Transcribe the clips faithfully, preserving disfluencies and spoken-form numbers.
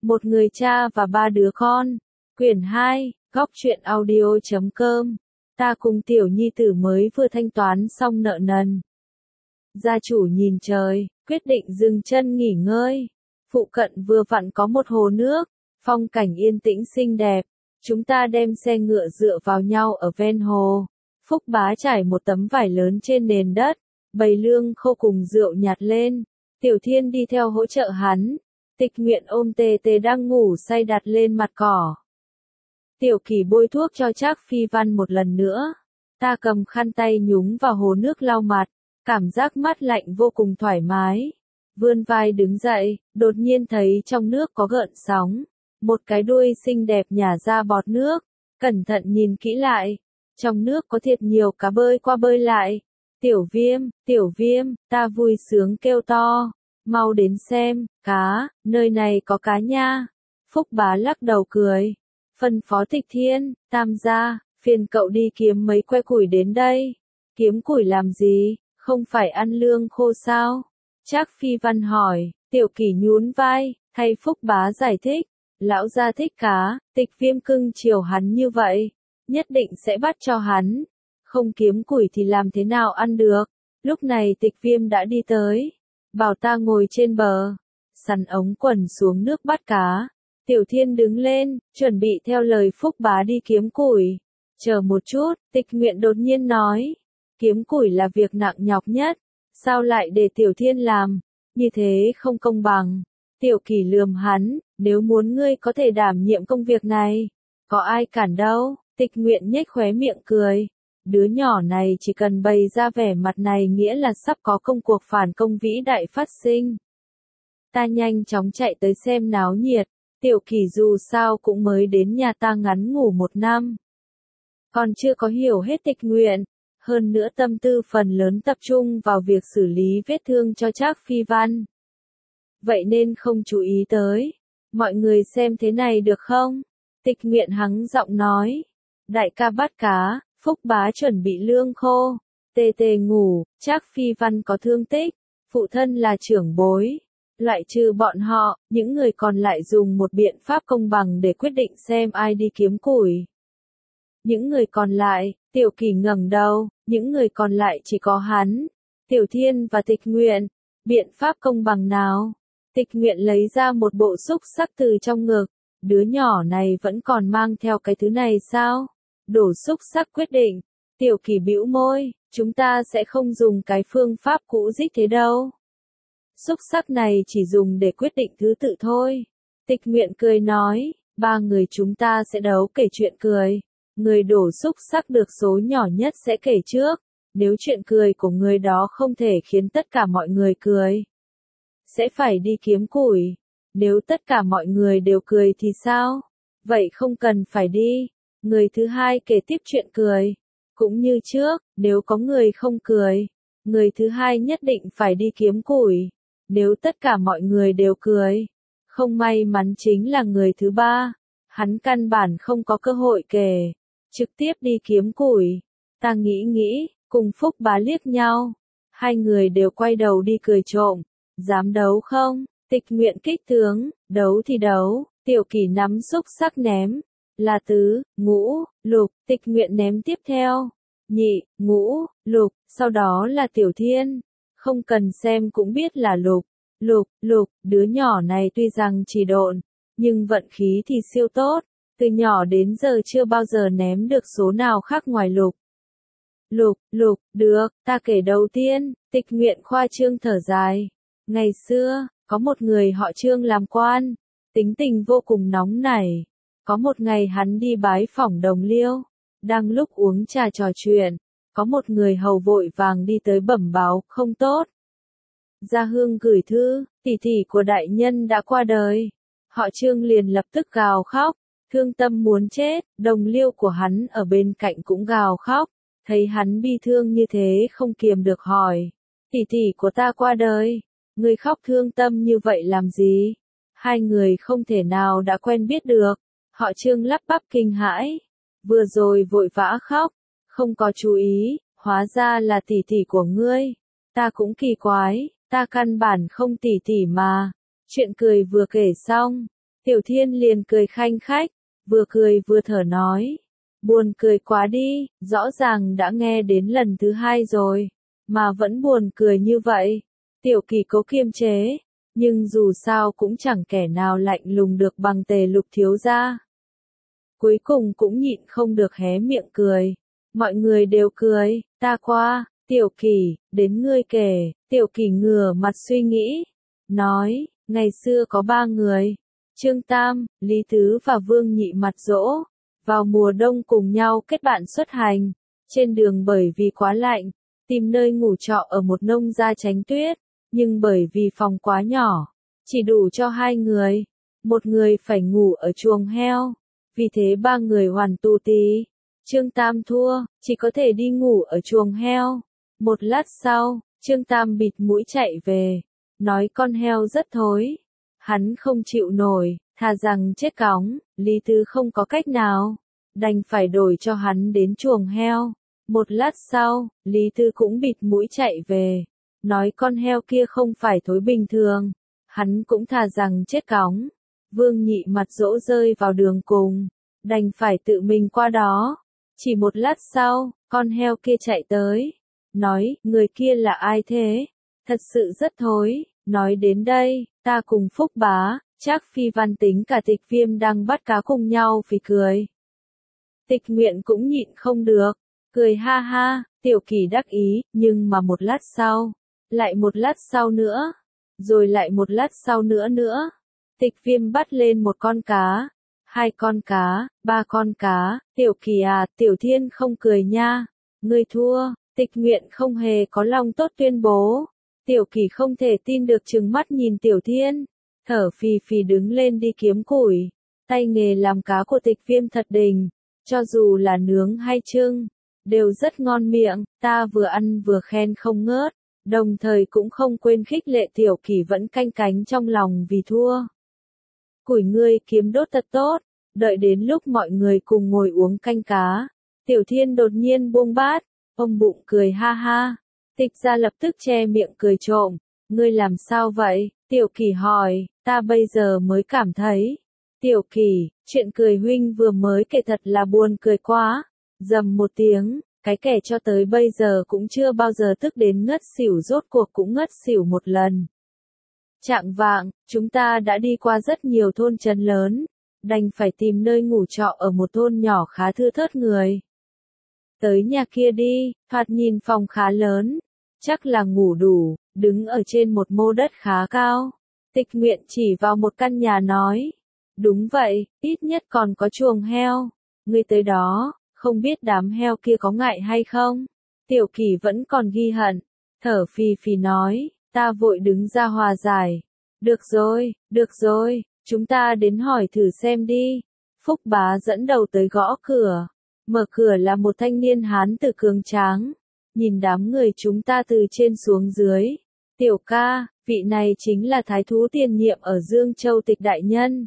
Một người cha và ba đứa con. Quyển hai, góc truyện audio chấm com. Ta cùng tiểu nhi tử mới vừa thanh toán xong nợ nần. Gia chủ nhìn trời, quyết định dừng chân nghỉ ngơi. Phụ cận vừa vặn có một hồ nước, phong cảnh yên tĩnh xinh đẹp. Chúng ta đem xe ngựa dựa vào nhau ở ven hồ. Phúc Bá trải một tấm vải lớn trên nền đất, bày lương khô cùng rượu nhạt lên. Tiểu Thiên đi theo hỗ trợ hắn. Tịch Nguyện ôm Tê Tê đang ngủ say đặt lên mặt cỏ. Tiểu Kỳ bôi thuốc cho Trác Phi Văn một lần nữa. Ta cầm khăn tay nhúng vào hồ nước lau mặt, cảm giác mát lạnh vô cùng thoải mái. Vươn vai đứng dậy, đột nhiên thấy trong nước có gợn sóng. Một cái đuôi xinh đẹp nhả ra bọt nước, cẩn thận nhìn kỹ lại. Trong nước có thiệt nhiều cá bơi qua bơi lại. Tiểu Viêm, Tiểu Viêm, ta vui sướng kêu to. Mau đến xem, cá, nơi này có cá nha. Phúc Bá lắc đầu cười. Phân phó Tịch Thiên, Tam gia, phiền cậu đi kiếm mấy que củi đến đây. Kiếm củi làm gì, không phải ăn lương khô sao? Trác Phi Văn hỏi. Tiểu Kỳ nhún vai, thay Phúc Bá giải thích. Lão gia thích cá, Tịch Viêm cưng chiều hắn như vậy, nhất định sẽ bắt cho hắn. Không kiếm củi thì làm thế nào ăn được? Lúc này Tịch Viêm đã đi tới, bảo ta ngồi trên bờ, sắn ống quần xuống nước bắt cá. Tiểu Thiên đứng lên, chuẩn bị theo lời Phúc Bá đi kiếm củi. Chờ một chút, Tịch Nguyện đột nhiên nói, kiếm củi là việc nặng nhọc nhất, sao lại để Tiểu Thiên làm? Như thế không công bằng. Tiểu Kỳ lườm hắn, nếu muốn ngươi có thể đảm nhiệm công việc này, có ai cản đâu. Tịch Nguyện nhếch khóe miệng cười. Đứa nhỏ này chỉ cần bày ra vẻ mặt này nghĩa là sắp có công cuộc phản công vĩ đại phát sinh. Ta nhanh chóng chạy tới xem náo nhiệt. Tiểu Kỳ dù sao cũng mới đến nhà ta ngắn ngủ một năm, còn chưa có hiểu hết Tịch Nguyện. Hơn nữa tâm tư phần lớn tập trung vào việc xử lý vết thương cho Trác Phi Văn. Vậy nên không chú ý tới. Mọi người xem thế này được không? Tịch Nguyện hắng giọng nói. Đại ca bắt cá, Phúc Bá chuẩn bị lương khô. Tê Tê ngủ, Trác Phi Văn có thương tích. Phụ thân là trưởng bối. Loại trừ bọn họ, những người còn lại dùng một biện pháp công bằng để quyết định xem ai đi kiếm củi. Những người còn lại, Tiểu Kỳ ngẩng đầu, những người còn lại chỉ có hắn, Tiểu Thiên và Tịch Nguyện. Biện pháp công bằng nào? Tịch Nguyện lấy ra một bộ xúc xắc từ trong ngực. Đứa nhỏ này vẫn còn mang theo cái thứ này sao? Đổ xúc xắc quyết định. Tiểu Kỳ bĩu môi, chúng ta sẽ không dùng cái phương pháp cũ dích thế đâu. Xúc xắc này chỉ dùng để quyết định thứ tự thôi. Tịch Nguyện cười nói, ba người chúng ta sẽ đấu kể chuyện cười. Người đổ xúc xắc được số nhỏ nhất sẽ kể trước. Nếu chuyện cười của người đó không thể khiến tất cả mọi người cười, sẽ phải đi kiếm củi. Nếu tất cả mọi người đều cười thì sao? Vậy không cần phải đi. Người thứ hai kể tiếp chuyện cười. Cũng như trước, nếu có người không cười, người thứ hai nhất định phải đi kiếm củi. Nếu tất cả mọi người đều cười, không may mắn chính là người thứ ba. Hắn căn bản không có cơ hội kể, trực tiếp đi kiếm củi. Ta nghĩ nghĩ, cùng Phúc Bá liếc nhau. Hai người đều quay đầu đi cười trộm. Dám đấu không? Tịch Nguyện kích tướng, đấu thì đấu. Tiểu Kỳ nắm xúc xắc ném. Là tứ, ngũ, lục. Tịch Nguyện ném tiếp theo. Nhị, ngũ, lục. Sau đó là Tiểu Thiên. Không cần xem cũng biết là lục. Lục, lục. Đứa nhỏ này tuy rằng chỉ độn, nhưng vận khí thì siêu tốt. Từ nhỏ đến giờ chưa bao giờ ném được số nào khác ngoài lục. Lục, lục, được, ta kể đầu tiên. Tịch Nguyện khoa trương thở dài. Ngày xưa, có một người họ Trương làm quan, tính tình vô cùng nóng nảy. Có một ngày hắn đi bái phỏng đồng liêu, đang lúc uống trà trò chuyện, có một người hầu vội vàng đi tới bẩm báo không tốt. Gia Hương gửi thư, tỷ tỷ của đại nhân đã qua đời. Họ Trương liền lập tức gào khóc, thương tâm muốn chết. Đồng liêu của hắn ở bên cạnh cũng gào khóc, thấy hắn bi thương như thế không kiềm được hỏi, tỷ tỷ của ta qua đời, người khóc thương tâm như vậy làm gì? Hai người không thể nào đã quen biết được. Họ Trương lắp bắp kinh hãi, vừa rồi vội vã khóc, không có chú ý, hóa ra là tỷ tỷ của ngươi. Ta cũng kỳ quái, ta căn bản không tỷ tỷ mà. Chuyện cười vừa kể xong, Tiểu Thiên liền cười khanh khách, vừa cười vừa thở nói. Buồn cười quá đi, rõ ràng đã nghe đến lần thứ hai rồi, mà vẫn buồn cười như vậy. Tiểu Kỳ cố kiềm chế, nhưng dù sao cũng chẳng kẻ nào lạnh lùng được bằng Tề Lục thiếu gia. Cuối cùng cũng nhịn không được hé miệng cười. Mọi người đều cười, ta qua, Tiểu Kỳ, đến ngươi kể. Tiểu Kỳ ngửa mặt suy nghĩ, nói, ngày xưa có ba người, Trương Tam, Lý Tứ và Vương Nhị Mặt Dỗ, vào mùa đông cùng nhau kết bạn xuất hành. Trên đường bởi vì quá lạnh, tìm nơi ngủ trọ ở một nông gia tránh tuyết, nhưng bởi vì phòng quá nhỏ, chỉ đủ cho hai người, một người phải ngủ ở chuồng heo, vì thế ba người hoàn tù tí. Trương Tam thua, chỉ có thể đi ngủ ở chuồng heo. Một lát sau, Trương Tam bịt mũi chạy về, nói con heo rất thối. Hắn không chịu nổi, thà rằng chết cóng. Lý Tứ không có cách nào, đành phải đổi cho hắn đến chuồng heo. Một lát sau, Lý Tứ cũng bịt mũi chạy về, nói con heo kia không phải thối bình thường. Hắn cũng thà rằng chết cóng. Vương Nhị Mặt Dỗ rơi vào đường cùng, đành phải tự mình qua đó. Chỉ một lát sau, con heo kia chạy tới, nói, người kia là ai thế? Thật sự rất thối. Nói đến đây, ta cùng Phúc Bá, Trác Phi Văn tính cả Tịch Viêm đang bắt cá cùng nhau phì cười. Tịch Nguyện cũng nhịn không được, cười ha ha. Tiểu Kỳ đắc ý, nhưng mà một lát sau, lại một lát sau nữa, rồi lại một lát sau nữa nữa. Tịch Viêm bắt lên một con cá, hai con cá, ba con cá. Tiểu Kỳ à, Tiểu Thiên không cười nha, ngươi thua. Tịch Nguyện không hề có lòng tốt tuyên bố. Tiểu Kỳ không thể tin được trừng mắt nhìn Tiểu Thiên, thở phì phì đứng lên đi kiếm củi. Tay nghề làm cá của Tịch Viêm thật đỉnh, cho dù là nướng hay trưng, đều rất ngon miệng. Ta vừa ăn vừa khen không ngớt, đồng thời cũng không quên khích lệ Tiểu Kỳ vẫn canh cánh trong lòng vì thua. Củi ngươi kiếm đốt thật tốt. Đợi đến lúc mọi người cùng ngồi uống canh cá, Tiểu Thiên đột nhiên buông bát, ôm bụng cười ha ha. Tịch gia lập tức che miệng cười trộm. Ngươi làm sao vậy? Tiểu Kỳ hỏi. Ta bây giờ mới cảm thấy. Tiểu Kỳ, chuyện cười huynh vừa mới kể thật là buồn cười quá. Dầm một tiếng, cái kẻ cho tới bây giờ cũng chưa bao giờ tức đến ngất xỉu rốt cuộc cũng ngất xỉu một lần. Chạng vạng, chúng ta đã đi qua rất nhiều thôn trấn lớn, đành phải tìm nơi ngủ trọ ở một thôn nhỏ khá thưa thớt người. Tới nhà kia đi, thoạt nhìn phòng khá lớn, chắc là ngủ đủ, đứng ở trên một mô đất khá cao. Tịch Nguyện chỉ vào một căn nhà nói, đúng vậy, ít nhất còn có chuồng heo. Ngươi tới đó, không biết đám heo kia có ngại hay không? Tiểu Kỳ vẫn còn ghi hận, thở phì phì nói, ta vội đứng ra hòa giải. Được rồi, được rồi, chúng ta đến hỏi thử xem đi. Phúc Bá dẫn đầu tới gõ cửa. Mở cửa là một thanh niên hán tử cường tráng. Nhìn đám người chúng ta từ trên xuống dưới. Tiểu ca, vị này chính là thái thú tiền nhiệm ở Dương Châu Tịch đại nhân.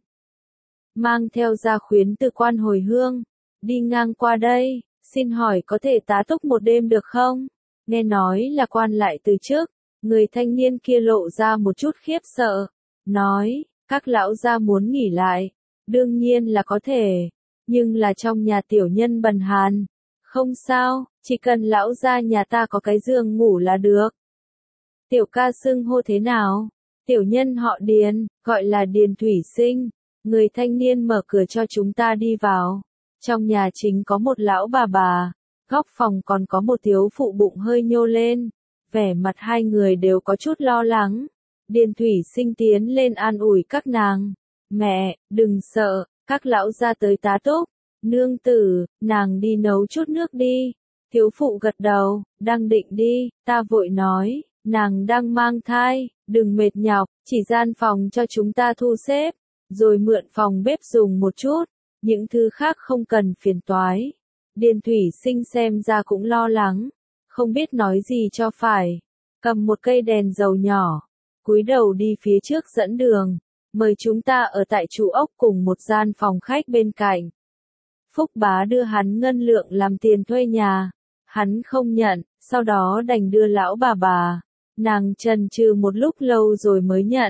Mang theo gia khuyến từ quan hồi hương. Đi ngang qua đây, xin hỏi có thể tá túc một đêm được không? Nghe nói là quan lại từ trước. Người thanh niên kia lộ ra một chút khiếp sợ. Nói, các lão gia muốn nghỉ lại. Đương nhiên là có thể. Nhưng là trong nhà tiểu nhân bần hàn. Không sao, chỉ cần lão gia nhà ta có cái giường ngủ là được. Tiểu ca xưng hô thế nào? Tiểu nhân họ Điền, gọi là Điền Thủy Sinh. Người thanh niên mở cửa cho chúng ta đi vào. Trong nhà chính có một lão bà bà. Góc phòng còn có một thiếu phụ bụng hơi nhô lên. Vẻ mặt hai người đều có chút lo lắng. Điền Thủy Sinh tiến lên an ủi các nàng. Mẹ, đừng sợ, các lão gia tới tá túc. Nương tử, nàng đi nấu chút nước đi. Thiếu phụ gật đầu, đang định đi, ta vội nói, nàng đang mang thai, đừng mệt nhọc, chỉ gian phòng cho chúng ta thu xếp, rồi mượn phòng bếp dùng một chút, những thứ khác không cần phiền toái. Điền Thủy Sinh xem ra cũng lo lắng, không biết nói gì cho phải, cầm một cây đèn dầu nhỏ, cúi đầu đi phía trước dẫn đường, mời chúng ta ở tại trụ ốc cùng một gian phòng khách bên cạnh. Phúc Bá đưa hắn ngân lượng làm tiền thuê nhà, hắn không nhận, sau đó đành đưa lão bà bà. Nàng chần chừ một lúc lâu rồi mới nhận.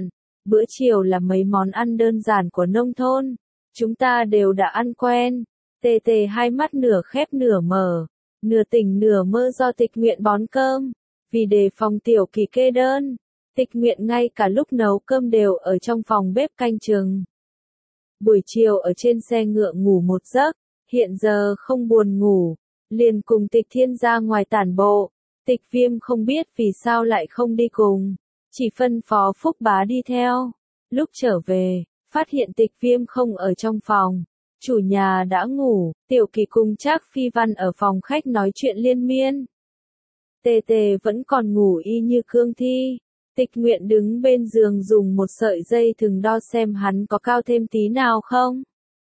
Bữa chiều là mấy món ăn đơn giản của nông thôn. Chúng ta đều đã ăn quen. Tề tề hai mắt nửa khép nửa mở, nửa tỉnh nửa mơ do Tịch Nguyện bón cơm. Vì đề phòng Tiểu Kỳ kê đơn, Tịch Nguyện ngay cả lúc nấu cơm đều ở trong phòng bếp canh chừng. Buổi chiều ở trên xe ngựa ngủ một giấc, hiện giờ không buồn ngủ, liền cùng Tịch Thiên ra ngoài tản bộ. Tịch Viêm không biết vì sao lại không đi cùng, chỉ phân phó Phúc Bá đi theo. Lúc trở về, phát hiện Tịch Viêm không ở trong phòng, chủ nhà đã ngủ, Tiểu Kỳ cùng Trác Phi Văn ở phòng khách nói chuyện liên miên. Tề tề vẫn còn ngủ y như cương thi. Tịch Nguyện đứng bên giường dùng một sợi dây thừng đo xem hắn có cao thêm tí nào không.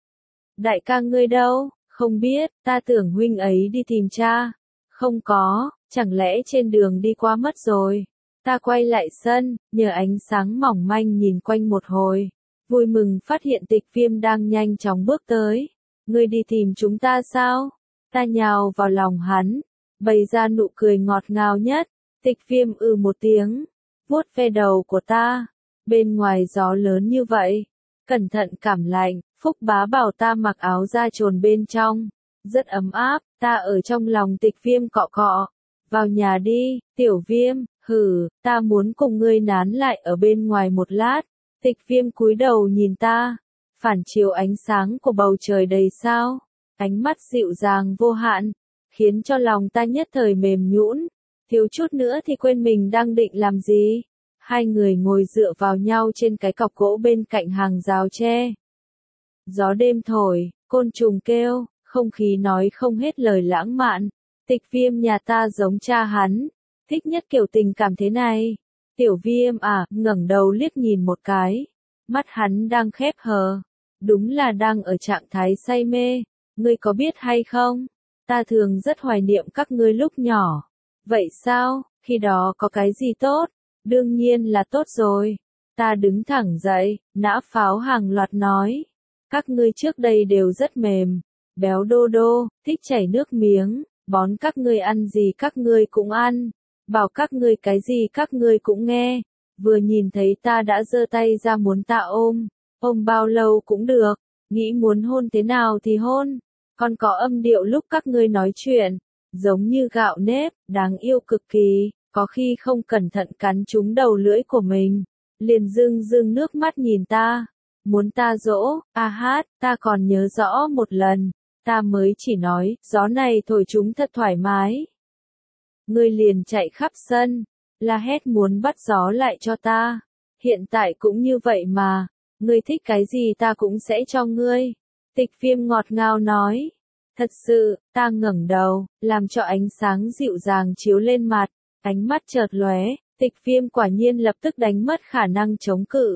Đại ca ngươi đâu? Không biết, ta tưởng huynh ấy đi tìm cha. Không có, chẳng lẽ trên đường đi qua mất rồi. Ta quay lại sân, nhờ ánh sáng mỏng manh nhìn quanh một hồi. Vui mừng phát hiện Tịch Viêm đang nhanh chóng bước tới. Ngươi đi tìm chúng ta sao? Ta nhào vào lòng hắn, bày ra nụ cười ngọt ngào nhất. Tịch Viêm ừ một tiếng, vuốt ve đầu của ta. Bên ngoài gió lớn như vậy, cẩn thận cảm lạnh. Phúc Bá bảo ta mặc áo da trồn bên trong, rất ấm áp. Ta ở trong lòng Tịch Viêm cọ cọ. Vào nhà đi, Tiểu Viêm. Hừ, ta muốn cùng ngươi nán lại ở bên ngoài một lát. Tịch Viêm cúi đầu nhìn ta, phản chiếu ánh sáng của bầu trời đầy sao, ánh mắt dịu dàng vô hạn, khiến cho lòng ta nhất thời mềm nhũn, thiếu chút nữa thì quên mình đang định làm gì. Hai người ngồi dựa vào nhau trên cái cọc gỗ bên cạnh hàng rào tre. Gió đêm thổi, côn trùng kêu, không khí nói không hết lời lãng mạn. Tịch Viêm nhà ta giống cha hắn, thích nhất kiểu tình cảm thế này. Tiểu Viêm à, ngẩng đầu liếc nhìn một cái, mắt hắn đang khép hờ, đúng là đang ở trạng thái say mê. Ngươi có biết hay không, ta thường rất hoài niệm các ngươi lúc nhỏ. Vậy sao, khi đó có cái gì tốt? Đương nhiên là tốt rồi. Ta đứng thẳng dậy, nã pháo hàng loạt nói. Các ngươi trước đây đều rất mềm, béo đô đô, thích chảy nước miếng, bón các ngươi ăn gì các ngươi cũng ăn. Bảo các ngươi cái gì các ngươi cũng nghe. Vừa nhìn thấy ta đã giơ tay ra muốn ta ôm, ôm bao lâu cũng được, nghĩ muốn hôn thế nào thì hôn. Còn có âm điệu lúc các ngươi nói chuyện, giống như gạo nếp, đáng yêu cực kỳ, có khi không cẩn thận cắn trúng đầu lưỡi của mình, liền rưng rưng nước mắt nhìn ta, muốn ta dỗ. A hát, ta còn nhớ rõ một lần, ta mới chỉ nói, gió này thổi chúng thật thoải mái. Ngươi liền chạy khắp sân, la hét muốn bắt gió lại cho ta. Hiện tại cũng như vậy mà, ngươi thích cái gì ta cũng sẽ cho ngươi. Tịch Viêm ngọt ngào nói. Thật sự, ta ngẩng đầu, làm cho ánh sáng dịu dàng chiếu lên mặt, ánh mắt chợt lóe, Tịch Viêm quả nhiên lập tức đánh mất khả năng chống cự.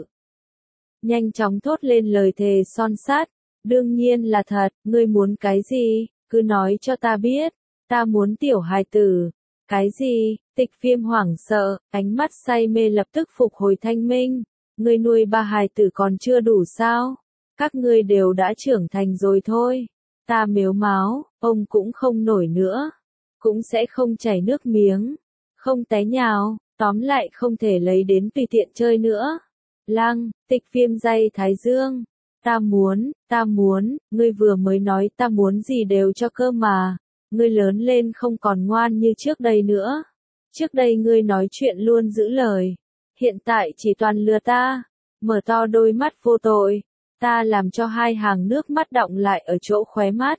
Nhanh chóng thốt lên lời thề son sắt, đương nhiên là thật, ngươi muốn cái gì, cứ nói cho ta biết, ta muốn tiểu hài tử. Cái gì? Tịch Viêm hoảng sợ, ánh mắt say mê lập tức phục hồi thanh minh. Ngươi nuôi ba hài tử còn chưa đủ sao? Các ngươi đều đã trưởng thành rồi thôi. Ta mếu máo, ông cũng không nổi nữa. Cũng sẽ không chảy nước miếng. Không té nhào, tóm lại không thể lấy đến tùy tiện chơi nữa. Lăng, Tịch Viêm day thái dương. Ta muốn, ta muốn, ngươi vừa mới nói ta muốn gì đều cho cơ mà. Ngươi lớn lên không còn ngoan như trước đây nữa. Trước đây ngươi nói chuyện luôn giữ lời. Hiện tại chỉ toàn lừa ta. Mở to đôi mắt vô tội. Ta làm cho hai hàng nước mắt đọng lại ở chỗ khóe mắt.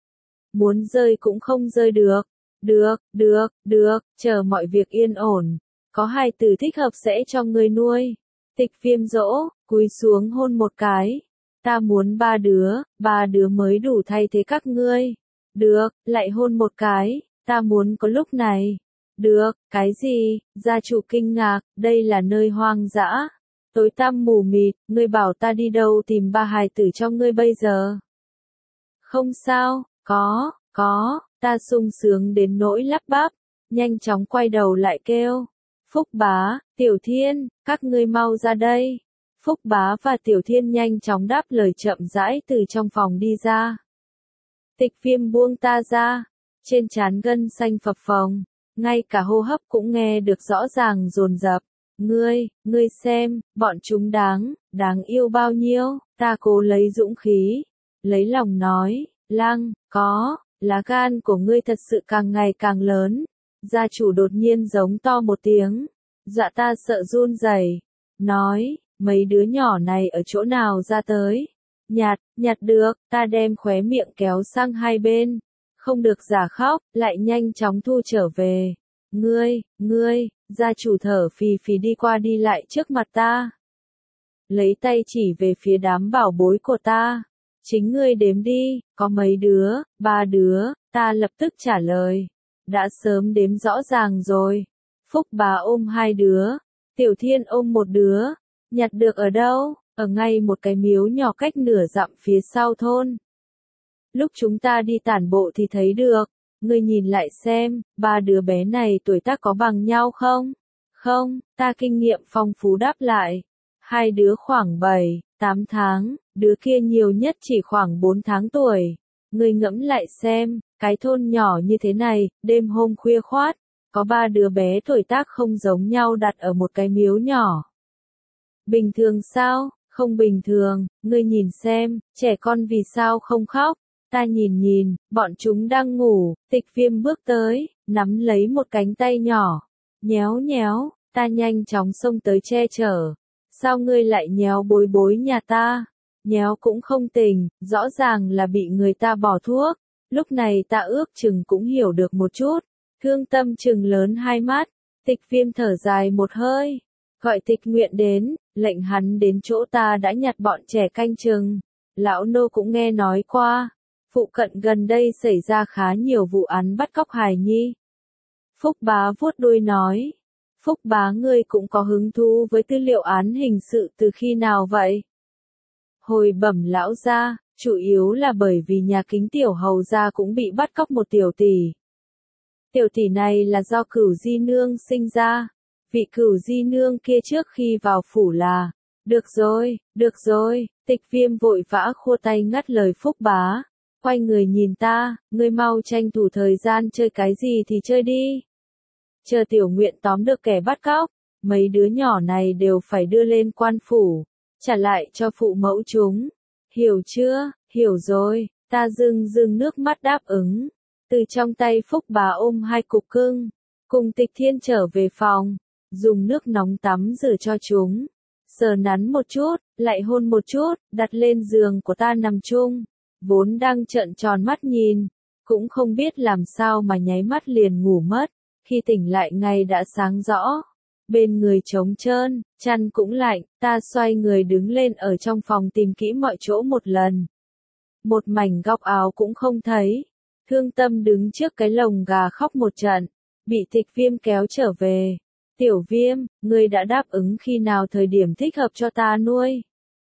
Muốn rơi cũng không rơi được. Được, được, được, chờ mọi việc yên ổn. Có hai từ thích hợp sẽ cho ngươi nuôi. Tịch Viêm dỗ, cúi xuống hôn một cái. Ta muốn ba đứa, ba đứa mới đủ thay thế các ngươi. Được, lại hôn một cái, ta muốn có lúc này. Được, cái gì? Gia chủ kinh ngạc, đây là nơi hoang dã. Tối tăm mù mịt, ngươi bảo ta đi đâu tìm ba hài tử cho ngươi bây giờ? Không sao, có, có, ta sung sướng đến nỗi lắp bắp, nhanh chóng quay đầu lại kêu. Phúc Bá, Tiểu Thiên, các ngươi mau ra đây. Phúc Bá và Tiểu Thiên nhanh chóng đáp lời chậm rãi từ trong phòng đi ra. Tịch Viêm buông ta ra, trên trán gân xanh phập phồng, ngay cả hô hấp cũng nghe được rõ ràng dồn dập. Ngươi, ngươi xem, bọn chúng đáng, đáng yêu bao nhiêu, ta cố lấy dũng khí, lấy lòng nói, Lăng, có, lá gan của ngươi thật sự càng ngày càng lớn. Gia chủ đột nhiên giống to một tiếng, dọa ta sợ run rẩy, nói, mấy đứa nhỏ này ở chỗ nào ra tới? Nhặt, nhặt được, ta đem khóe miệng kéo sang hai bên, không được giả khóc, lại nhanh chóng thu trở về. Ngươi, ngươi, gia chủ thở phì phì đi qua đi lại trước mặt ta. Lấy tay chỉ về phía đám bảo bối của ta. Chính ngươi đếm đi, có mấy đứa, ba đứa, ta lập tức trả lời. Đã sớm đếm rõ ràng rồi. Phúc Bá ôm hai đứa, Tiểu Thiên ôm một đứa. Nhặt được ở đâu? Ở ngay một cái miếu nhỏ cách nửa dặm phía sau thôn. Lúc chúng ta đi tản bộ thì thấy được. Ngươi nhìn lại xem, ba đứa bé này tuổi tác có bằng nhau không? Không, ta kinh nghiệm phong phú đáp lại. Hai đứa khoảng bảy, tám tháng, đứa kia nhiều nhất chỉ khoảng bốn tháng tuổi. Ngươi ngẫm lại xem, cái thôn nhỏ như thế này, đêm hôm khuya khoát, có ba đứa bé tuổi tác không giống nhau đặt ở một cái miếu nhỏ. Bình thường sao? Không bình thường, ngươi nhìn xem, trẻ con vì sao không khóc? Ta nhìn nhìn, bọn chúng đang ngủ, Tịch Viêm bước tới, nắm lấy một cánh tay nhỏ, nhéo nhéo, ta nhanh chóng xông tới che chở. Sao ngươi lại nhéo bối bối nhà ta? Nhéo cũng không tỉnh, rõ ràng là bị người ta bỏ thuốc. Lúc này ta ước chừng cũng hiểu được một chút. Thương Tâm chừng lớn hai mắt, Tịch Viêm thở dài một hơi, gọi Tịch Nguyện đến, lệnh hắn đến chỗ ta đã nhặt bọn trẻ canh chừng. Lão nô cũng nghe nói qua, phụ cận gần đây xảy ra khá nhiều vụ án bắt cóc hài nhi. Phúc Bá vuốt đuôi nói, Phúc Bá ngươi cũng có hứng thú với tư liệu án hình sự từ khi nào vậy? Hồi bẩm lão gia, chủ yếu là bởi vì nhà Kính tiểu hầu gia cũng bị bắt cóc một tiểu tỷ. Tiểu tỷ này là do Cửu Di Nương sinh ra. Vị Cửu Di Nương kia trước khi vào phủ là, được rồi, được rồi, Tịch Viêm vội vã khua tay ngắt lời Phúc Bá. Quay người nhìn ta, ngươi mau tranh thủ thời gian chơi cái gì thì chơi đi. Chờ Tiểu Nguyện tóm được kẻ bắt cóc, mấy đứa nhỏ này đều phải đưa lên quan phủ, trả lại cho phụ mẫu chúng. Hiểu chưa? Hiểu rồi, ta rưng rưng nước mắt đáp ứng. Từ trong tay Phúc Bá ôm hai cục cưng, cùng Tịch Thiên trở về phòng, dùng nước nóng tắm rửa cho chúng, sờ nắn một chút, lại hôn một chút, đặt lên giường của ta nằm chung. Vốn đang trợn tròn mắt nhìn, cũng không biết làm sao mà nháy mắt liền ngủ mất. Khi tỉnh lại ngày đã sáng rõ, bên người trống trơn, chăn cũng lạnh, ta xoay người đứng lên ở trong phòng tìm kỹ mọi chỗ một lần. Một mảnh góc áo cũng không thấy. Thương Tâm đứng trước cái lồng gà khóc một trận, bị Tịch Viêm kéo trở về. Tiểu Viêm, ngươi đã đáp ứng khi nào thời điểm thích hợp cho ta nuôi?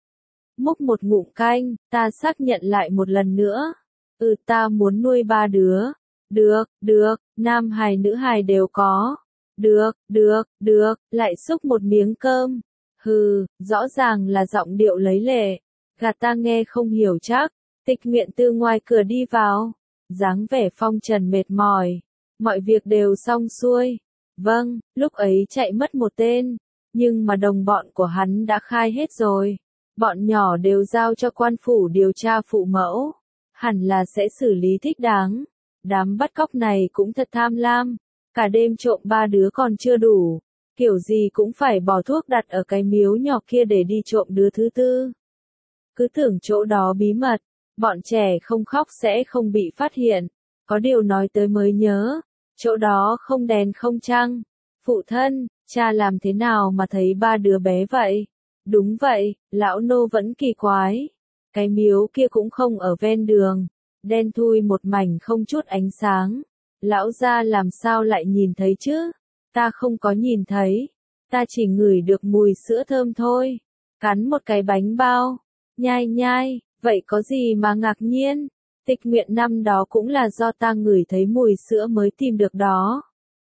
Múc một ngụm canh, ta xác nhận lại một lần nữa. Ừ, ta muốn nuôi ba đứa. Được, được, nam hài nữ hài đều có. Được, được, được, lại xúc một miếng cơm. Hừ, rõ ràng là giọng điệu lấy lệ. Gạt ta nghe không hiểu chắc. Tịch Nguyện từ ngoài cửa đi vào, dáng vẻ phong trần mệt mỏi. Mọi việc đều xong xuôi. Vâng, lúc ấy chạy mất một tên, nhưng mà đồng bọn của hắn đã khai hết rồi. Bọn nhỏ đều giao cho quan phủ điều tra phụ mẫu, hẳn là sẽ xử lý thích đáng. Đám bắt cóc này cũng thật tham lam, cả đêm trộm ba đứa còn chưa đủ, kiểu gì cũng phải bỏ thuốc đặt ở cái miếu nhỏ kia để đi trộm đứa thứ tư. Cứ tưởng chỗ đó bí mật, bọn trẻ không khóc sẽ không bị phát hiện. Có điều nói tới mới nhớ, chỗ đó không đèn không trăng. Phụ thân, cha làm thế nào mà thấy ba đứa bé vậy? Đúng vậy, lão nô vẫn kỳ quái. Cái miếu kia cũng không ở ven đường, đen thui một mảnh không chút ánh sáng. Lão gia làm sao lại nhìn thấy chứ? Ta không có nhìn thấy, ta chỉ ngửi được mùi sữa thơm thôi. Cắn một cái bánh bao, nhai nhai, vậy có gì mà ngạc nhiên? Tịch Nguyện năm đó cũng là do ta ngửi thấy mùi sữa mới tìm được đó.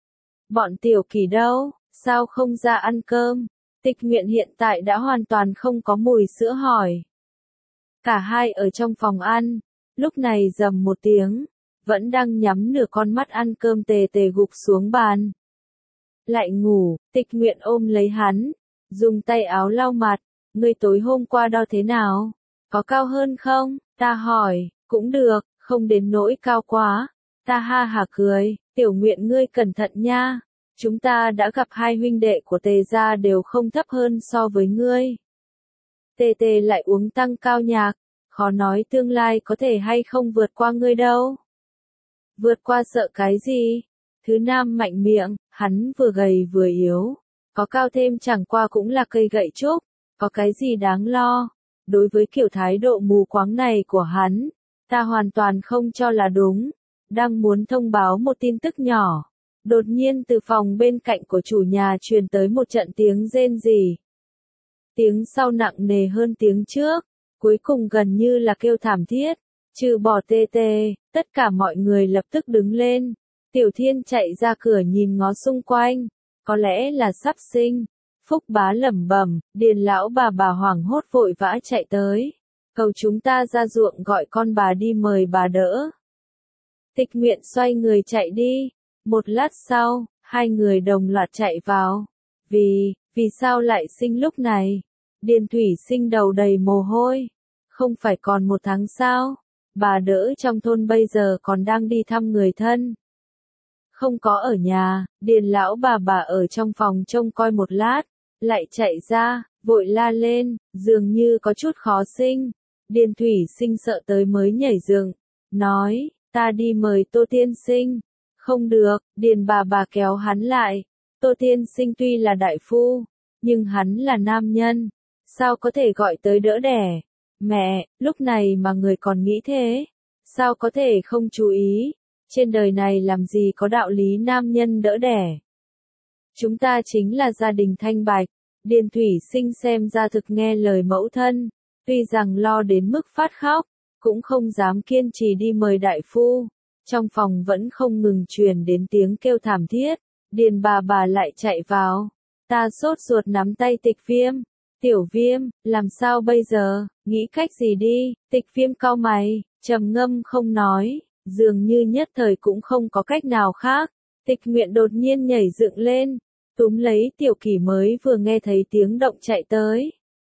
Bọn Tiểu Kỳ đâu, sao không ra ăn cơm? Tịch Nguyện hiện tại đã hoàn toàn không có mùi sữa hỏi. Cả hai ở trong phòng ăn, lúc này rầm một tiếng, vẫn đang nhắm nửa con mắt ăn cơm tề tề gục xuống bàn. lại ngủ, Tịch Nguyện ôm lấy hắn, dùng tay áo lau mặt, ngươi tối hôm qua đo thế nào? Có cao hơn không? Ta hỏi, cũng được, không đến nỗi cao quá. Ta ha hả cười, Tiểu Nguyện ngươi cẩn thận nha. Chúng ta đã gặp hai huynh đệ của Tề gia đều không thấp hơn so với ngươi. Tề Tề lại uống tăng cao nhạc, khó nói tương lai có thể hay không vượt qua ngươi đâu. Vượt qua sợ cái gì? Thứ Nam mạnh miệng, hắn vừa gầy vừa yếu. Có cao thêm chẳng qua cũng là cây gậy trúc, có cái gì đáng lo. Đối với kiểu thái độ mù quáng này của hắn, ta hoàn toàn không cho là đúng. Đang muốn thông báo một tin tức nhỏ. Đột nhiên từ phòng bên cạnh của chủ nhà truyền tới một trận tiếng rên rỉ. Tiếng sau nặng nề hơn tiếng trước, cuối cùng gần như là kêu thảm thiết. Trừ bỏ Tê Tê, tất cả mọi người lập tức đứng lên. Tiểu Thiên chạy ra cửa nhìn ngó xung quanh, có lẽ là sắp sinh. Phúc Bá lẩm bẩm, Điền lão bà bà hoảng hốt vội vã chạy tới. Cầu chúng ta ra ruộng gọi con bà đi mời bà đỡ. Tịch Nguyện xoay người chạy đi. Một lát sau, hai người đồng loạt chạy vào. Vì, vì sao lại sinh lúc này? Điền Thủy Sinh đầu đầy mồ hôi. Không phải còn một tháng sao? Bà đỡ trong thôn bây giờ còn đang đi thăm người thân. Không có ở nhà, Điền lão bà bà ở trong phòng trông coi một lát, lại chạy ra, vội la lên, dường như có chút khó sinh. Điền Thủy Sinh sợ tới mới nhảy dựng, nói, ta đi mời Tô Tiên Sinh. Không được, Điền bà bà kéo hắn lại. Tô Tiên Sinh tuy là đại phu, nhưng hắn là nam nhân, sao có thể gọi tới đỡ đẻ? Mẹ, lúc này mà người còn nghĩ thế, sao có thể không chú ý? Trên đời này làm gì có đạo lý nam nhân đỡ đẻ? Chúng ta chính là gia đình thanh bạch. Điền Thủy Sinh xem ra thực nghe lời mẫu thân, tuy rằng lo đến mức phát khóc, cũng không dám kiên trì đi mời đại phu. Trong phòng vẫn không ngừng truyền đến tiếng kêu thảm thiết, Điền bà bà lại chạy vào. Ta sốt ruột nắm tay Tịch Viêm. Tiểu Viêm, làm sao bây giờ, nghĩ cách gì đi? Tịch Viêm cau mày, trầm ngâm không nói, dường như nhất thời cũng không có cách nào khác. Tịch Nguyện đột nhiên nhảy dựng lên, túm lấy Tiểu Kỳ mới vừa nghe thấy tiếng động chạy tới.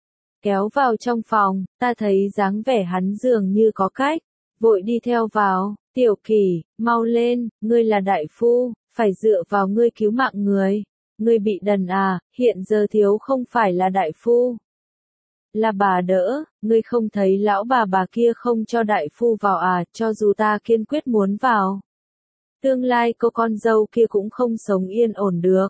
Kéo vào trong phòng, ta thấy dáng vẻ hắn dường như có cách, vội đi theo vào. Tiểu Kỳ, mau lên, ngươi là đại phu, phải dựa vào ngươi cứu mạng người. Ngươi bị đần à, hiện giờ thiếu không phải là đại phu, là bà đỡ. Ngươi không thấy lão bà bà kia không cho đại phu vào à, cho dù ta kiên quyết muốn vào. Tương lai cô con dâu kia cũng không sống yên ổn được.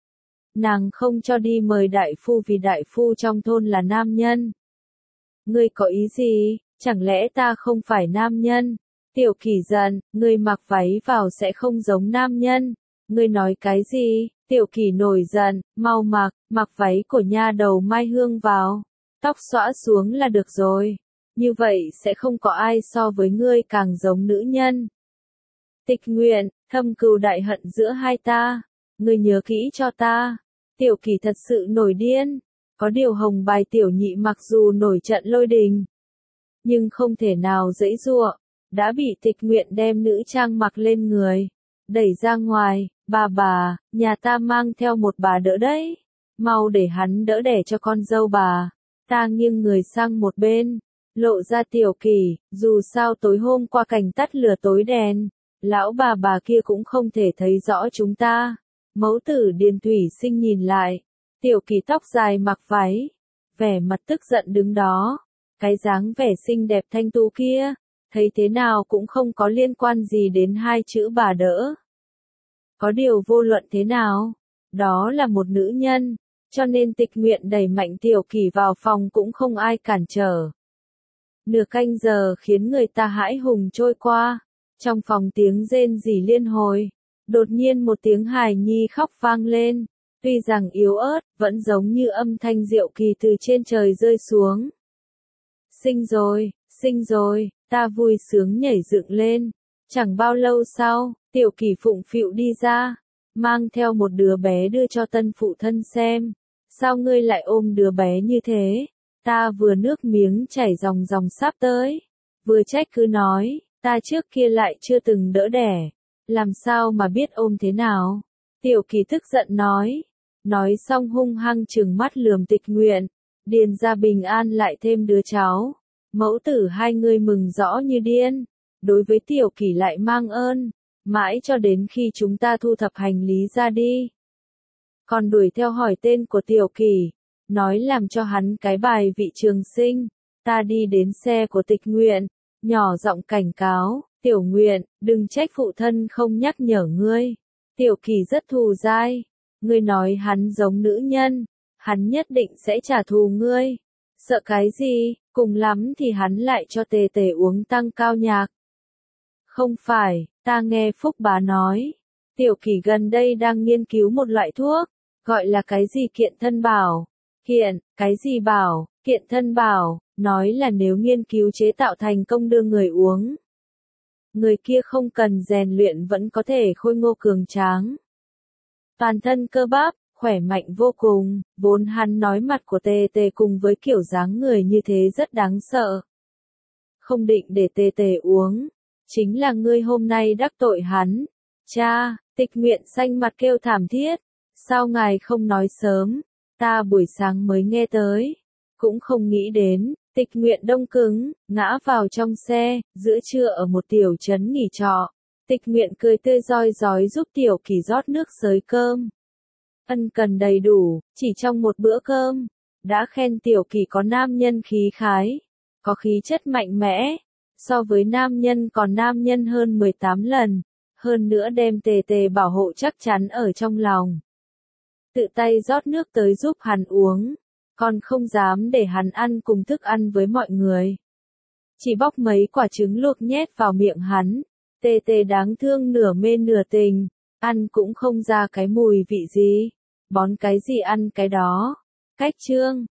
Nàng không cho đi mời đại phu vì đại phu trong thôn là nam nhân. Ngươi có ý gì, chẳng lẽ ta không phải nam nhân? Tiểu Kỳ giận, ngươi mặc váy vào sẽ không giống nam nhân. Ngươi nói cái gì? Tiểu Kỳ nổi giận, mau mặc, mặc váy của nha đầu Mai Hương vào. Tóc xõa xuống là được rồi. Như vậy sẽ không có ai so với ngươi càng giống nữ nhân. Tịch Nguyện, thâm cừu đại hận giữa hai ta. Ngươi nhớ kỹ cho ta. Tiểu Kỳ thật sự nổi điên. Có điều Hồng Bài tiểu nhị mặc dù nổi trận lôi đình, nhưng không thể nào giãy giụa, đã bị Tịch Nguyện đem nữ trang mặc lên người, đẩy ra ngoài. Bà bà, nhà ta mang theo một bà đỡ đấy, mau để hắn đỡ đẻ cho con dâu bà. Ta nghiêng người sang một bên, lộ ra Tiểu Kỳ, dù sao tối hôm qua cảnh tắt lửa tối đèn, lão bà bà kia cũng không thể thấy rõ chúng ta. Mẫu tử Điền Thủy Sinh nhìn lại, Tiểu Kỳ tóc dài mặc váy, vẻ mặt tức giận đứng đó, cái dáng vẻ xinh đẹp thanh tú kia, thấy thế nào cũng không có liên quan gì đến hai chữ bà đỡ. Có điều vô luận thế nào, đó là một nữ nhân, cho nên Tịch Nguyện đẩy mạnh Tiểu Kỳ vào phòng cũng không ai cản trở. Nửa canh giờ khiến người ta hãi hùng trôi qua, trong phòng tiếng rên rỉ liên hồi, đột nhiên một tiếng hài nhi khóc vang lên, tuy rằng yếu ớt, vẫn giống như âm thanh diệu kỳ từ trên trời rơi xuống. Sinh rồi, sinh rồi, ta vui sướng nhảy dựng lên. Chẳng bao lâu sau, Tiểu Kỳ phụng phịu đi ra, mang theo một đứa bé đưa cho tân phụ thân xem. Sao ngươi lại ôm đứa bé như thế? Ta vừa nước miếng chảy ròng ròng sắp tới, vừa trách cứ nói, ta trước kia lại chưa từng đỡ đẻ, làm sao mà biết ôm thế nào? Tiểu Kỳ tức giận nói. Nói xong hung hăng trừng mắt lườm Tịch Nguyện. Điền gia bình an lại thêm đứa cháu. Mẫu tử hai người mừng rõ như điên. Đối với Tiểu Kỳ lại mang ơn. Mãi cho đến khi chúng ta thu thập hành lý ra đi. Còn đuổi theo hỏi tên của Tiểu Kỳ. Nói làm cho hắn cái bài vị trường sinh. Ta đi đến xe của Tịch Nguyện. Nhỏ giọng cảnh cáo. Tiểu Nguyện, đừng trách phụ thân không nhắc nhở ngươi. Tiểu Kỳ rất thù dai. Ngươi nói hắn giống nữ nhân. Hắn nhất định sẽ trả thù ngươi. Sợ cái gì, cùng lắm thì hắn lại cho tề tề uống tăng cao nhạc. Không phải, ta nghe Phúc bá nói. Tiểu Kỳ gần đây đang nghiên cứu một loại thuốc. Gọi là cái gì kiện thân bảo. Kiện, cái gì bảo, kiện thân bảo. Nói là nếu nghiên cứu chế tạo thành công đưa người uống. Người kia không cần rèn luyện vẫn có thể khôi ngô cường tráng. Toàn thân cơ bắp, khỏe mạnh vô cùng, vốn hắn nói mặt của tề tề cùng với kiểu dáng người như thế rất đáng sợ. Không định để tề tề uống, chính là ngươi hôm nay đắc tội hắn. Cha, Tịch Nguyện xanh mặt kêu thảm thiết, sao ngài không nói sớm, ta buổi sáng mới nghe tới, cũng không nghĩ đến. Tịch Nguyện đông cứng, ngã vào trong xe, giữa trưa ở một tiểu trấn nghỉ trọ. Tịch Nguyện cười tươi rói rói giúp Tiểu Kỳ rót nước xới cơm. Ân cần đầy đủ, chỉ trong một bữa cơm, đã khen Tiểu Kỳ có nam nhân khí khái, có khí chất mạnh mẽ, so với nam nhân còn nam nhân hơn mười tám lần, hơn nữa đem tề tề bảo hộ chắc chắn ở trong lòng. Tự tay rót nước tới giúp hắn uống. Còn không dám để hắn ăn cùng thức ăn với mọi người. Chỉ bóc mấy quả trứng luộc nhét vào miệng hắn. Tê tê đáng thương nửa mê nửa tình. Ăn cũng không ra cái mùi vị gì. Bón cái gì ăn cái đó. Cách chương.